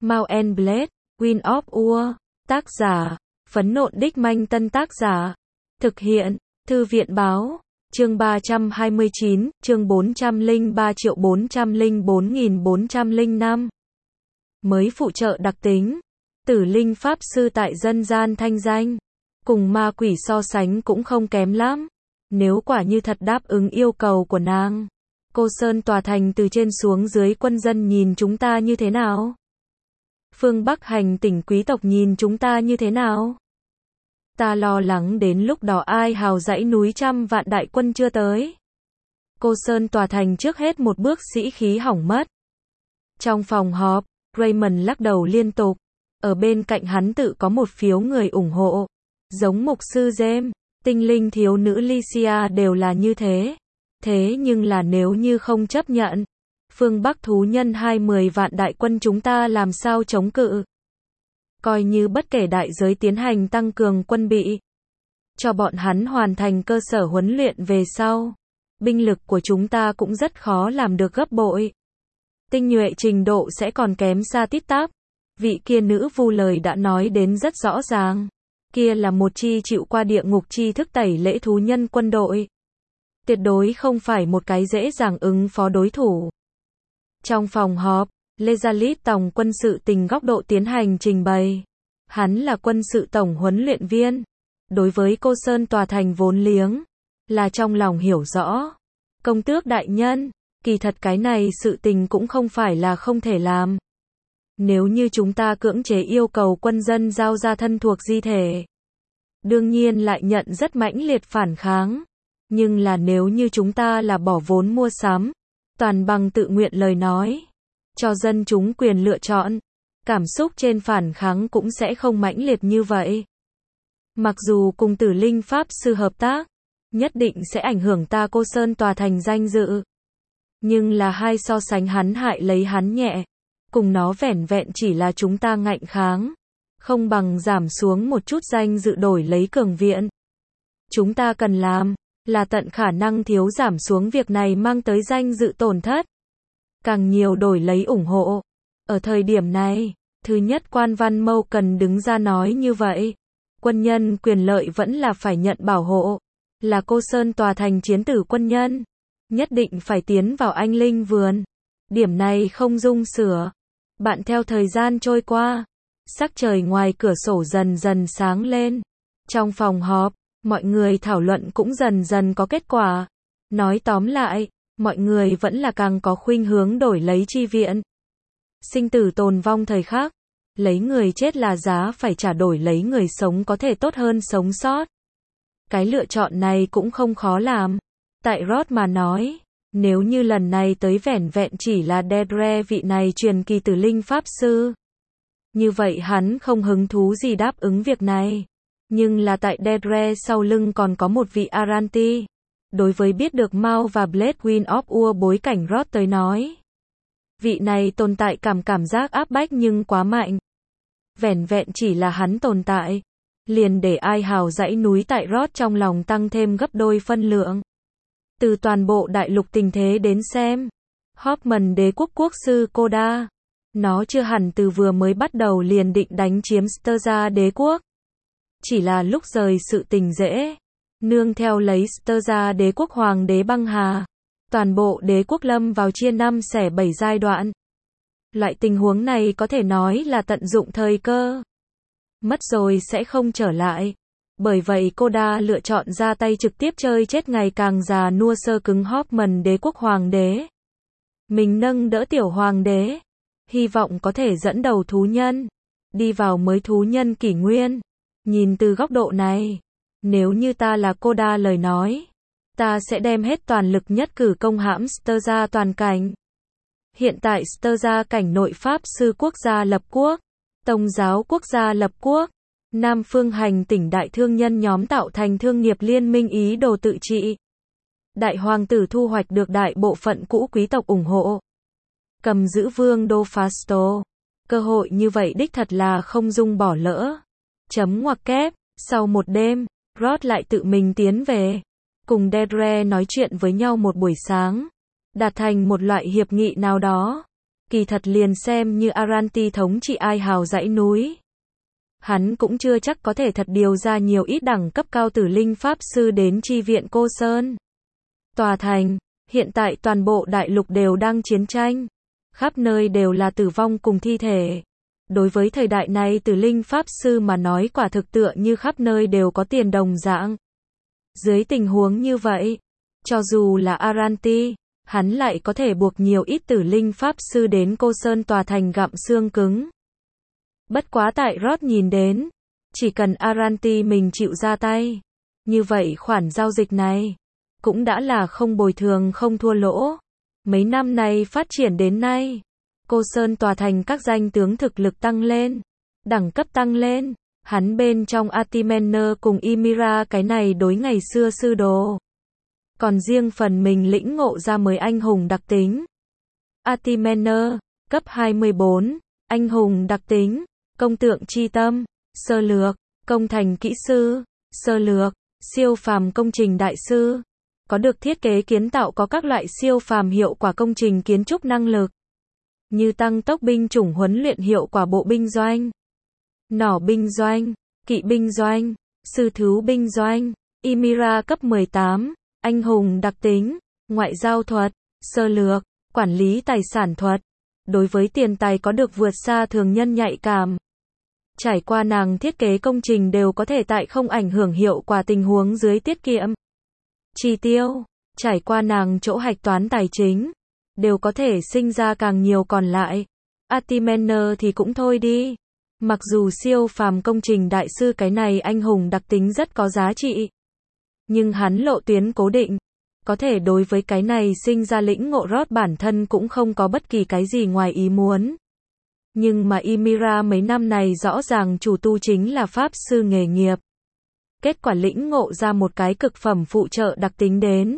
Mount and Blade, Queen of War. Tác giả, Phấn Nộn Đích Manh. Tân tác giả, thực hiện, Thư viện Báo. Chương 329, chương 403.404.405. Mới phụ trợ đặc tính. Tử linh pháp sư tại dân gian thanh danh, cùng ma quỷ so sánh cũng không kém lắm. Nếu quả như thật đáp ứng yêu cầu của nàng, Cô Sơn tòa thành từ trên xuống dưới quân dân nhìn chúng ta như thế nào? Phương Bắc hành tỉnh quý tộc nhìn chúng ta như thế nào? Ta lo lắng đến lúc đó ai hào dãy núi trăm vạn đại quân chưa tới. Cô Sơn tòa thành trước hết một bước sĩ khí hỏng mất. Trong phòng họp, Raymond lắc đầu liên tục. Ở bên cạnh hắn tự có một phiếu người ủng hộ. Giống mục sư James, tinh linh thiếu nữ Lycia đều là như thế. Thế nhưng là nếu như không chấp nhận, phương Bắc thú nhân 20 vạn đại quân chúng ta làm sao chống cự? Coi như bất kể đại giới tiến hành tăng cường quân bị, cho bọn hắn hoàn thành cơ sở huấn luyện về sau, binh lực của chúng ta cũng rất khó làm được gấp bội. Tinh nhuệ trình độ sẽ còn kém xa tít tắp. Vị kia nữ vu lời đã nói đến rất rõ ràng. Kia là một chi chịu qua địa ngục chi thức tẩy lễ thú nhân quân đội. Tuyệt đối không phải một cái dễ dàng ứng phó đối thủ. Trong phòng họp, Lezalit tổng quân sự tình góc độ tiến hành trình bày. Hắn là quân sự tổng huấn luyện viên. Đối với Cô Sơn tòa thành vốn liếng, là trong lòng hiểu rõ. Công tước đại nhân, kỳ thật cái này sự tình cũng không phải là không thể làm. Nếu như chúng ta cưỡng chế yêu cầu quân dân giao ra thân thuộc di thể, đương nhiên lại nhận rất mãnh liệt phản kháng. Nhưng là nếu như chúng ta là bỏ vốn mua sắm, toàn bằng tự nguyện lời nói, cho dân chúng quyền lựa chọn, cảm xúc trên phản kháng cũng sẽ không mãnh liệt như vậy. Mặc dù cùng tử linh pháp sư hợp tác, nhất định sẽ ảnh hưởng ta Cô Sơn tòa thành danh dự. Nhưng là hai so sánh hắn hại lấy hắn nhẹ, cùng nó vẻn vẹn chỉ là chúng ta ngạnh kháng, không bằng giảm xuống một chút danh dự đổi lấy cường viện. Chúng ta cần làm là tận khả năng thiếu giảm xuống việc này mang tới danh dự tổn thất, càng nhiều đổi lấy ủng hộ. Ở thời điểm này, thứ nhất quan Văn Mâu cần đứng ra nói như vậy. Quân nhân quyền lợi vẫn là phải nhận bảo hộ, là Cô Sơn tòa thành chiến tử quân nhân, nhất định phải tiến vào anh linh vườn. Điểm này không dung sửa. Bạn theo thời gian trôi qua, sắc trời ngoài cửa sổ dần dần sáng lên. Trong phòng họp, mọi người thảo luận cũng dần dần có kết quả. Nói tóm lại, mọi người vẫn là càng có khuynh hướng đổi lấy chi viện. Sinh tử tồn vong thời khắc, lấy người chết là giá phải trả đổi lấy người sống có thể tốt hơn sống sót. Cái lựa chọn này cũng không khó làm. Tại Roth mà nói, nếu như lần này tới vẻn vẹn chỉ là Dedre vị này truyền kỳ tử linh pháp sư, như vậy hắn không hứng thú gì đáp ứng việc này. Nhưng là tại Dedre sau lưng còn có một vị Aranti. Đối với biết được Mao và Blade Queen of War bối cảnh Roth tới nói, vị này tồn tại cảm giác áp bách nhưng quá mạnh. Vẻn vẹn chỉ là hắn tồn tại, liền để ai hào dãy núi tại Roth trong lòng tăng thêm gấp đôi phân lượng. Từ toàn bộ đại lục tình thế đến xem, Hoffman đế quốc quốc sư Koda, nó chưa hẳn từ vừa mới bắt đầu liền định đánh chiếm Sturza đế quốc. Chỉ là lúc rời sự tình dễ, nương theo lấy Sturza đế quốc hoàng đế băng hà, toàn bộ đế quốc lâm vào chia 5 xẻ 7 giai đoạn. Loại tình huống này có thể nói là tận dụng thời cơ. Mất rồi sẽ không trở lại. Bởi vậy Koda lựa chọn ra tay trực tiếp chơi chết ngày càng già nua sơ cứng Hoffman đế quốc hoàng đế. Mình nâng đỡ tiểu hoàng đế, hy vọng có thể dẫn đầu thú nhân đi vào mới thú nhân kỷ nguyên. Nhìn từ góc độ này, nếu như ta là Koda lời nói, ta sẽ đem hết toàn lực nhất cử công hãm Sturza toàn cảnh. Hiện tại Sturza cảnh nội pháp sư quốc gia lập quốc, Tông giáo quốc gia lập quốc, Nam phương hành tỉnh đại thương nhân nhóm tạo thành thương nghiệp liên minh ý đồ tự trị. Đại hoàng tử thu hoạch được đại bộ phận cũ quý tộc ủng hộ. Cầm giữ vương đô Fasto. Cơ hội như vậy đích thật là không dung bỏ lỡ. Chấm ngoặc kép, sau một đêm, Roth lại tự mình tiến về. Cùng Dedre nói chuyện với nhau một buổi sáng. Đạt thành một loại hiệp nghị nào đó. Kỳ thật liền xem như Aranti thống trị Ai Hào dãy núi. Hắn cũng chưa chắc có thể thật điều ra nhiều ít đẳng cấp cao tử linh pháp sư đến chi viện Cô Sơn. Tòa thành, hiện tại toàn bộ đại lục đều đang chiến tranh. Khắp nơi đều là tử vong cùng thi thể. Đối với thời đại này tử linh pháp sư mà nói quả thực tựa như khắp nơi đều có tiền đồng dạng. Dưới tình huống như vậy, cho dù là Aranti, hắn lại có thể buộc nhiều ít tử linh pháp sư đến Cô Sơn tòa thành gặm xương cứng. Bất quá tại Rod nhìn đến, chỉ cần Aranti mình chịu ra tay, như vậy khoản giao dịch này cũng đã là không bồi thường không thua lỗ. Mấy năm này phát triển đến nay, Cô Sơn tòa thành các danh tướng thực lực tăng lên, đẳng cấp tăng lên, hắn bên trong Atimener cùng Ymira cái này đối ngày xưa sư đồ. Còn riêng phần mình lĩnh ngộ ra mới anh hùng đặc tính. Atimener, cấp 24, anh hùng đặc tính, công tượng chi tâm, sơ lược, công thành kỹ sư, sơ lược, siêu phàm công trình đại sư. Có được thiết kế kiến tạo có các loại siêu phàm hiệu quả công trình kiến trúc năng lực. Như tăng tốc binh chủng huấn luyện hiệu quả bộ binh doanh, nỏ binh doanh, kỵ binh doanh, sư thú binh doanh. Ymira cấp 18, anh hùng đặc tính, ngoại giao thuật, sơ lược, quản lý tài sản thuật. Đối với tiền tài có được vượt xa thường nhân nhạy cảm. Trải qua nàng thiết kế công trình đều có thể tại không ảnh hưởng hiệu quả tình huống dưới tiết kiệm chi tiêu, trải qua nàng chỗ hạch toán tài chính, đều có thể sinh ra càng nhiều còn lại. Atimener thì cũng thôi đi. Mặc dù siêu phàm công trình đại sư cái này anh hùng đặc tính rất có giá trị, nhưng hắn lộ tuyến cố định, có thể đối với cái này sinh ra lĩnh ngộ Rod bản thân cũng không có bất kỳ cái gì ngoài ý muốn. Nhưng mà Ymira mấy năm này rõ ràng chủ tu chính là pháp sư nghề nghiệp. Kết quả lĩnh ngộ ra một cái cực phẩm phụ trợ đặc tính đến.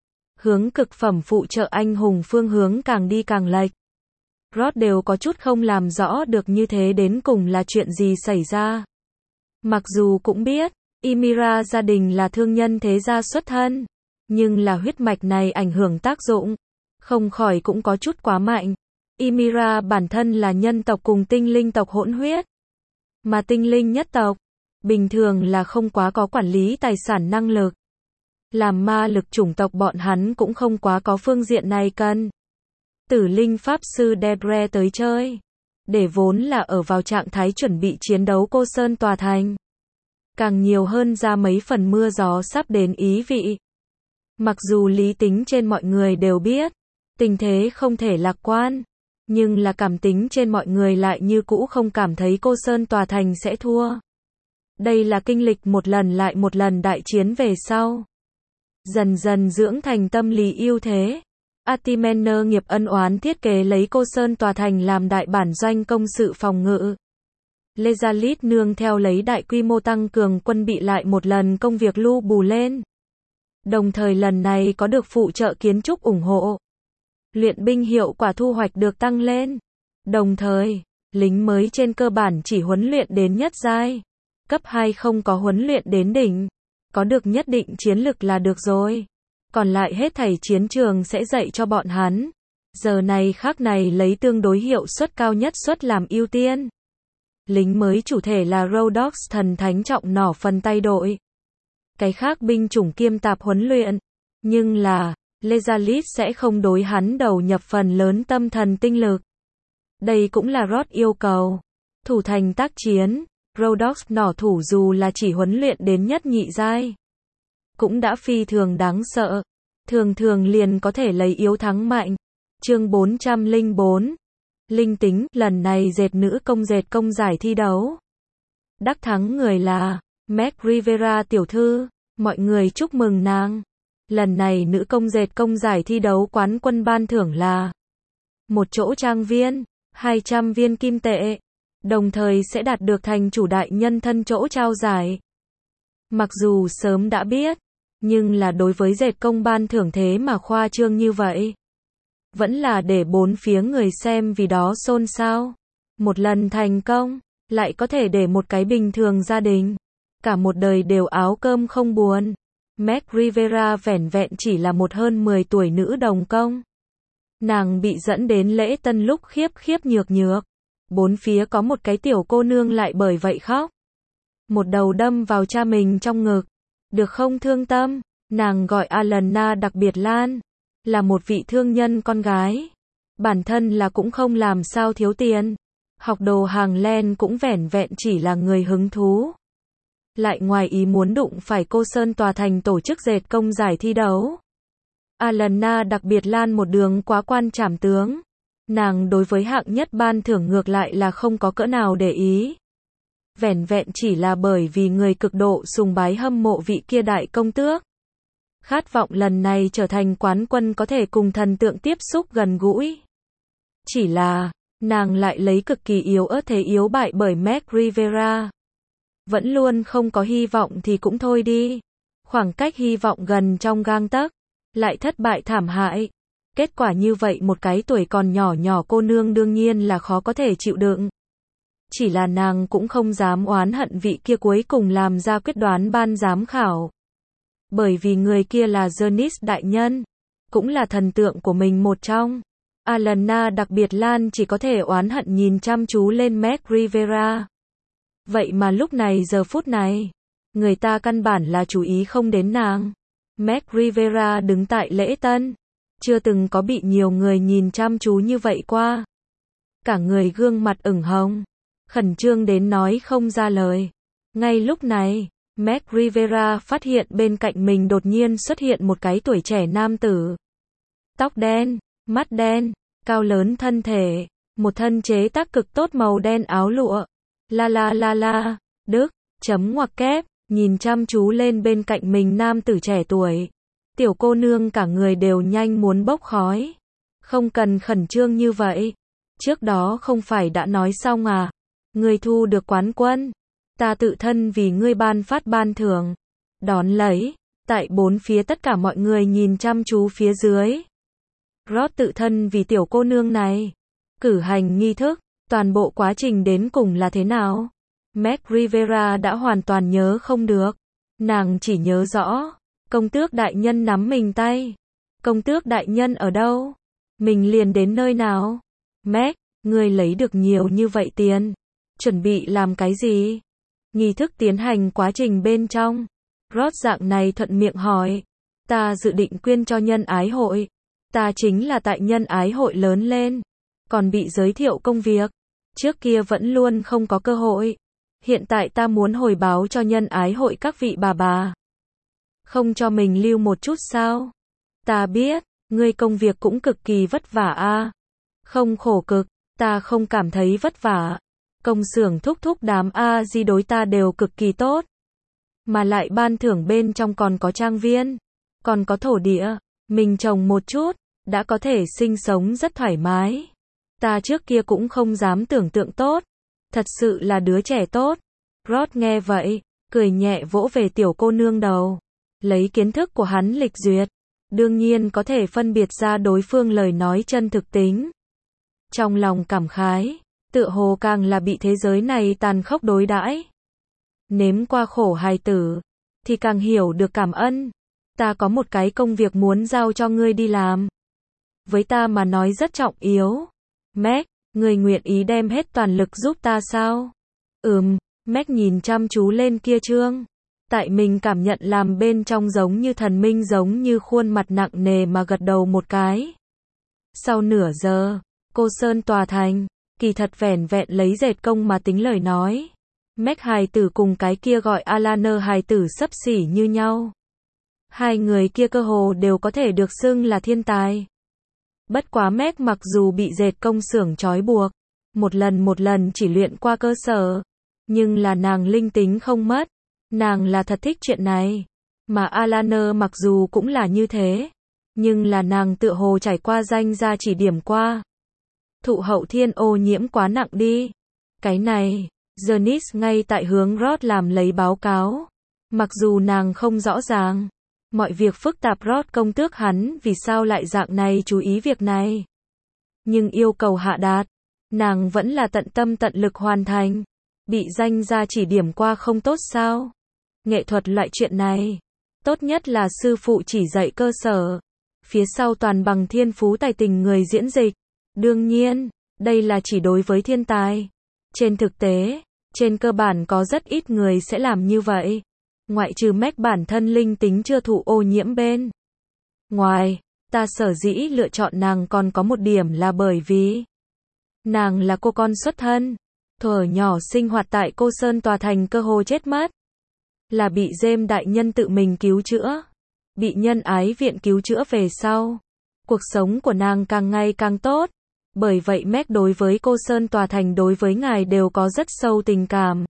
Hướng cực phẩm phụ trợ anh hùng phương hướng càng đi càng lệch. Rod đều có chút không làm rõ được như thế đến cùng là chuyện gì xảy ra. Mặc dù cũng biết, Ymira gia đình là thương nhân thế gia xuất thân, nhưng là huyết mạch này ảnh hưởng tác dụng, không khỏi cũng có chút quá mạnh. Ymira bản thân là nhân tộc cùng tinh linh tộc hỗn huyết, mà tinh linh nhất tộc, bình thường là không quá có quản lý tài sản năng lực. Làm ma lực chủng tộc bọn hắn cũng không quá có phương diện này cần. Tử linh pháp sư Dedre tới chơi, để vốn là ở vào trạng thái chuẩn bị chiến đấu Cô Sơn tòa thành. Càng nhiều hơn ra mấy phần mưa gió sắp đến ý vị. Mặc dù lý tính trên mọi người đều biết, tình thế không thể lạc quan, nhưng là cảm tính trên mọi người lại như cũ không cảm thấy Cô Sơn tòa thành sẽ thua. Đây là kinh lịch một lần lại một lần đại chiến về sau, dần dần dưỡng thành tâm lý ưu thế. Atimener nghiệp ân oán thiết kế lấy Cô Sơn tòa thành làm đại bản doanh công sự phòng ngự. Lezalit nương theo lấy đại quy mô tăng cường quân bị lại một lần công việc lưu bù lên. Đồng thời lần này có được phụ trợ kiến trúc ủng hộ. Luyện binh hiệu quả thu hoạch được tăng lên. Đồng thời, lính mới trên cơ bản chỉ huấn luyện đến nhất giai. Cấp 2 không có huấn luyện đến đỉnh. Có được nhất định chiến lực là được rồi. Còn lại hết thảy chiến trường sẽ dạy cho bọn hắn. Giờ này khác này lấy tương đối hiệu suất cao nhất suất làm ưu tiên. Lính mới chủ thể là Rhodox thần thánh trọng nỏ phần tay đội. Cái khác binh chủng kiêm tạp huấn luyện. Nhưng là, Lezalit sẽ không đối hắn đầu nhập phần lớn tâm thần tinh lực. Đây cũng là Rod yêu cầu. Thủ thành tác chiến, Rhodox nỏ thủ dù là chỉ huấn luyện đến nhất nhị giai, cũng đã phi thường đáng sợ. Thường thường liền có thể lấy yếu thắng mạnh. Chương 404. Linh tính, lần này dệt nữ công dệt công giải thi đấu. Đắc thắng người là Meg Rivera tiểu thư, mọi người chúc mừng nàng. Lần này nữ công dệt công giải thi đấu quán quân ban thưởng là một chỗ trang viên, 200 viên kim tệ, đồng thời sẽ đạt được thành chủ đại nhân thân chỗ trao giải. Mặc dù sớm đã biết, nhưng là đối với dệt công ban thưởng thế mà khoa trương như vậy, vẫn là để bốn phía người xem vì đó xôn xao. Một lần thành công, lại có thể để một cái bình thường gia đình, cả một đời đều áo cơm không buồn. Meg Rivera vẻn vẹn chỉ là một hơn 10 tuổi nữ đồng công, Nàng bị dẫn đến lễ tân lúc khiếp khiếp nhược nhược. Bốn phía có một cái tiểu cô nương lại bởi vậy khóc. Một đầu đâm vào cha mình trong ngực. Được không thương tâm? Nàng gọi Alana đặc biệt Lan. Là một vị thương nhân con gái. Bản thân là cũng không làm sao thiếu tiền. Học đồ hàng len cũng vẻn vẹn chỉ là người hứng thú. Lại ngoài ý muốn đụng phải cô Sơn Tòa Thành tổ chức dệt công giải thi đấu. Alana đặc biệt Lan một đường quá quan trảm tướng. Nàng đối với hạng nhất ban thưởng ngược lại là không có cỡ nào để ý. Vẻn vẹn chỉ là bởi vì người cực độ sùng bái hâm mộ vị kia đại công tước. Khát vọng lần này trở thành quán quân có thể cùng thần tượng tiếp xúc gần gũi. Chỉ là, nàng lại lấy cực kỳ yếu ớt thế yếu bại bởi Meg Rivera. Vẫn luôn không có hy vọng thì cũng thôi đi. Khoảng cách hy vọng gần trong gang tấc, lại thất bại thảm hại. Kết quả như vậy một cái tuổi còn nhỏ nhỏ cô nương đương nhiên là khó có thể chịu đựng. Chỉ là nàng cũng không dám oán hận vị kia cuối cùng làm ra quyết đoán ban giám khảo. Bởi vì người kia là Janice đại nhân, cũng là thần tượng của mình một trong. Alana đặc biệt Lan chỉ có thể oán hận nhìn chăm chú lên Meg Rivera. Vậy mà lúc này giờ phút này, người ta căn bản là chú ý không đến nàng. Meg Rivera đứng tại lễ tân, chưa từng có bị nhiều người nhìn chăm chú như vậy qua. Cả người gương mặt ửng hồng, khẩn trương đến nói không ra lời. Ngay lúc này, Meg Rivera phát hiện bên cạnh mình đột nhiên xuất hiện một cái tuổi trẻ nam tử. Tóc đen, mắt đen, cao lớn thân thể, một thân chế tác cực tốt màu đen áo lụa. La, Đức, chấm ngoặc kép, nhìn chăm chú lên bên cạnh mình nam tử trẻ tuổi. Tiểu cô nương cả người đều nhanh muốn bốc khói. Không cần khẩn trương như vậy. Trước đó không phải đã nói xong à? Ngươi thu được quán quân. Ta tự thân vì ngươi ban phát ban thưởng. Đón lấy. Tại bốn phía tất cả mọi người nhìn chăm chú phía dưới. Rod tự thân vì tiểu cô nương này. Cử hành nghi thức. Toàn bộ quá trình đến cùng là thế nào? Meg Rivera đã hoàn toàn nhớ không được. Nàng chỉ nhớ rõ. Công tước đại nhân nắm mình tay. Công tước đại nhân ở đâu? Mình liền đến nơi nào? Meg, ngươi lấy được nhiều như vậy tiền. Chuẩn bị làm cái gì? Nghi thức tiến hành quá trình bên trong. Rod dạng này thuận miệng hỏi. Ta dự định quyên cho nhân ái hội. Ta chính là tại nhân ái hội lớn lên. Còn bị giới thiệu công việc. Trước kia vẫn luôn không có cơ hội. Hiện tại ta muốn hồi báo cho nhân ái hội các vị bà. Không cho mình lưu một chút sao? Ta biết, ngươi công việc cũng cực kỳ vất vả a. Không khổ cực, ta không cảm thấy vất vả. Công xưởng thúc thúc đám A-di đối ta đều cực kỳ tốt. Mà lại ban thưởng bên trong còn có trang viên, còn có thổ địa, mình trồng một chút, đã có thể sinh sống rất thoải mái. Ta trước kia cũng không dám tưởng tượng tốt. Thật sự là đứa trẻ tốt. Rod nghe vậy, cười nhẹ vỗ về tiểu cô nương đầu. Lấy kiến thức của hắn lịch duyệt, đương nhiên có thể phân biệt ra đối phương lời nói chân thực tính. Trong lòng cảm khái, tựa hồ càng là bị thế giới này tàn khốc đối đãi. Nếm qua khổ hài tử, thì càng hiểu được cảm ơn. Ta có một cái công việc muốn giao cho ngươi đi làm. Với ta mà nói rất trọng yếu. Meg, ngươi nguyện ý đem hết toàn lực giúp ta sao? Meg nhìn chăm chú lên kia trương. Tại mình cảm nhận làm bên trong giống như thần minh giống như khuôn mặt nặng nề mà gật đầu một cái. Sau nửa giờ, cô Sơn Tòa Thành, kỳ thật vẻn vẹn lấy dệt công mà tính lời nói. Meg hài tử cùng cái kia gọi Alana hài tử xấp xỉ như nhau. Hai người kia cơ hồ đều có thể được xưng là thiên tài. Bất quá Meg mặc dù bị dệt công xưởng trói buộc, một lần chỉ luyện qua cơ sở, nhưng là nàng linh tính không mất. Nàng là thật thích chuyện này. Mà Alana mặc dù cũng là như thế, nhưng là nàng tựa hồ trải qua danh gia chỉ điểm qua. Thụ hậu thiên ô nhiễm quá nặng đi. Cái này, Janice ngay tại hướng Rod làm lấy báo cáo. Mặc dù nàng không rõ ràng mọi việc phức tạp Rod công tước hắn vì sao lại dạng này chú ý việc này. Nhưng yêu cầu hạ đạt, nàng vẫn là tận tâm tận lực hoàn thành. Bị danh gia chỉ điểm qua không tốt sao? Nghệ thuật loại chuyện này, tốt nhất là sư phụ chỉ dạy cơ sở. phía sau toàn bằng thiên phú tài tình người diễn dịch. Đương nhiên, đây là chỉ đối với thiên tài. Trên thực tế, trên cơ bản có rất ít người sẽ làm như vậy. Ngoại trừ Meg bản thân linh tính chưa thụ ô nhiễm bên ngoài, ta sở dĩ lựa chọn nàng còn có một điểm là bởi vì nàng là cô con xuất thân, thuở nhỏ sinh hoạt tại Cô Sơn Tòa Thành cơ hồ chết mất. Là bị James đại nhân tự mình cứu chữa, bị nhân ái viện cứu chữa về sau. Cuộc sống của nàng càng ngày càng tốt. Bởi vậy Meg đối với Cô Sơn Tòa Thành đối với ngài đều có rất sâu tình cảm.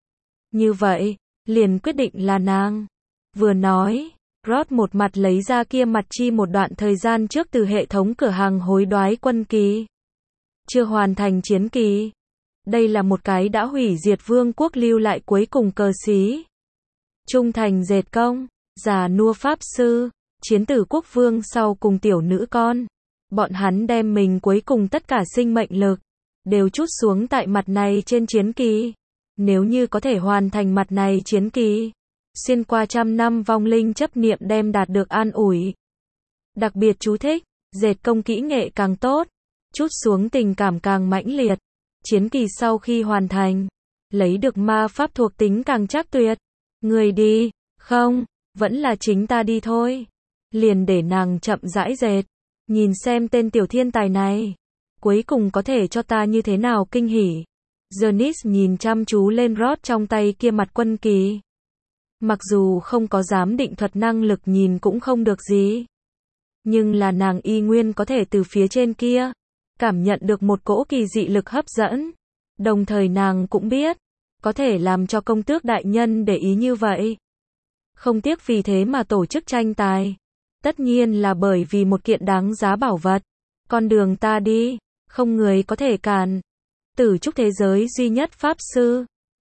Như vậy, liền quyết định là nàng. Vừa nói, Rod một mặt lấy ra kia mặt chi một đoạn thời gian trước từ hệ thống cửa hàng hối đoái quân kỳ. Chưa hoàn thành chiến kỳ. Đây là một cái đã hủy diệt vương quốc lưu lại cuối cùng cờ xí. Trung thành dệt công, già nua pháp sư, chiến tử quốc vương sau cùng tiểu nữ con. Bọn hắn đem mình cuối cùng tất cả sinh mệnh lực, đều trút xuống tại mặt này trên chiến kỳ. Nếu như có thể hoàn thành mặt này chiến kỳ, xuyên qua trăm năm vong linh chấp niệm đem đạt được an ủi. Đặc biệt chú thích, dệt công kỹ nghệ càng tốt, trút xuống tình cảm càng mãnh liệt. Chiến kỳ sau khi hoàn thành, lấy được ma pháp thuộc tính càng chắc tuyệt. Người đi, không, vẫn là chính ta đi thôi. Liền để nàng chậm rãi dệt. Nhìn xem tên tiểu thiên tài này, cuối cùng có thể cho ta như thế nào kinh hỉ. Janice nhìn chăm chú lên Rod trong tay kia mặt quân kỳ. Mặc dù không có giám định thuật năng lực nhìn cũng không được gì. Nhưng là nàng y nguyên có thể từ phía trên kia, cảm nhận được một cỗ kỳ dị lực hấp dẫn. Đồng thời nàng cũng biết, có thể làm cho công tước đại nhân để ý như vậy. Không tiếc vì thế mà tổ chức tranh tài. Tất nhiên là bởi vì một kiện đáng giá bảo vật. Con đường ta đi, không người có thể cản. Tử trúc thế giới duy nhất pháp sư,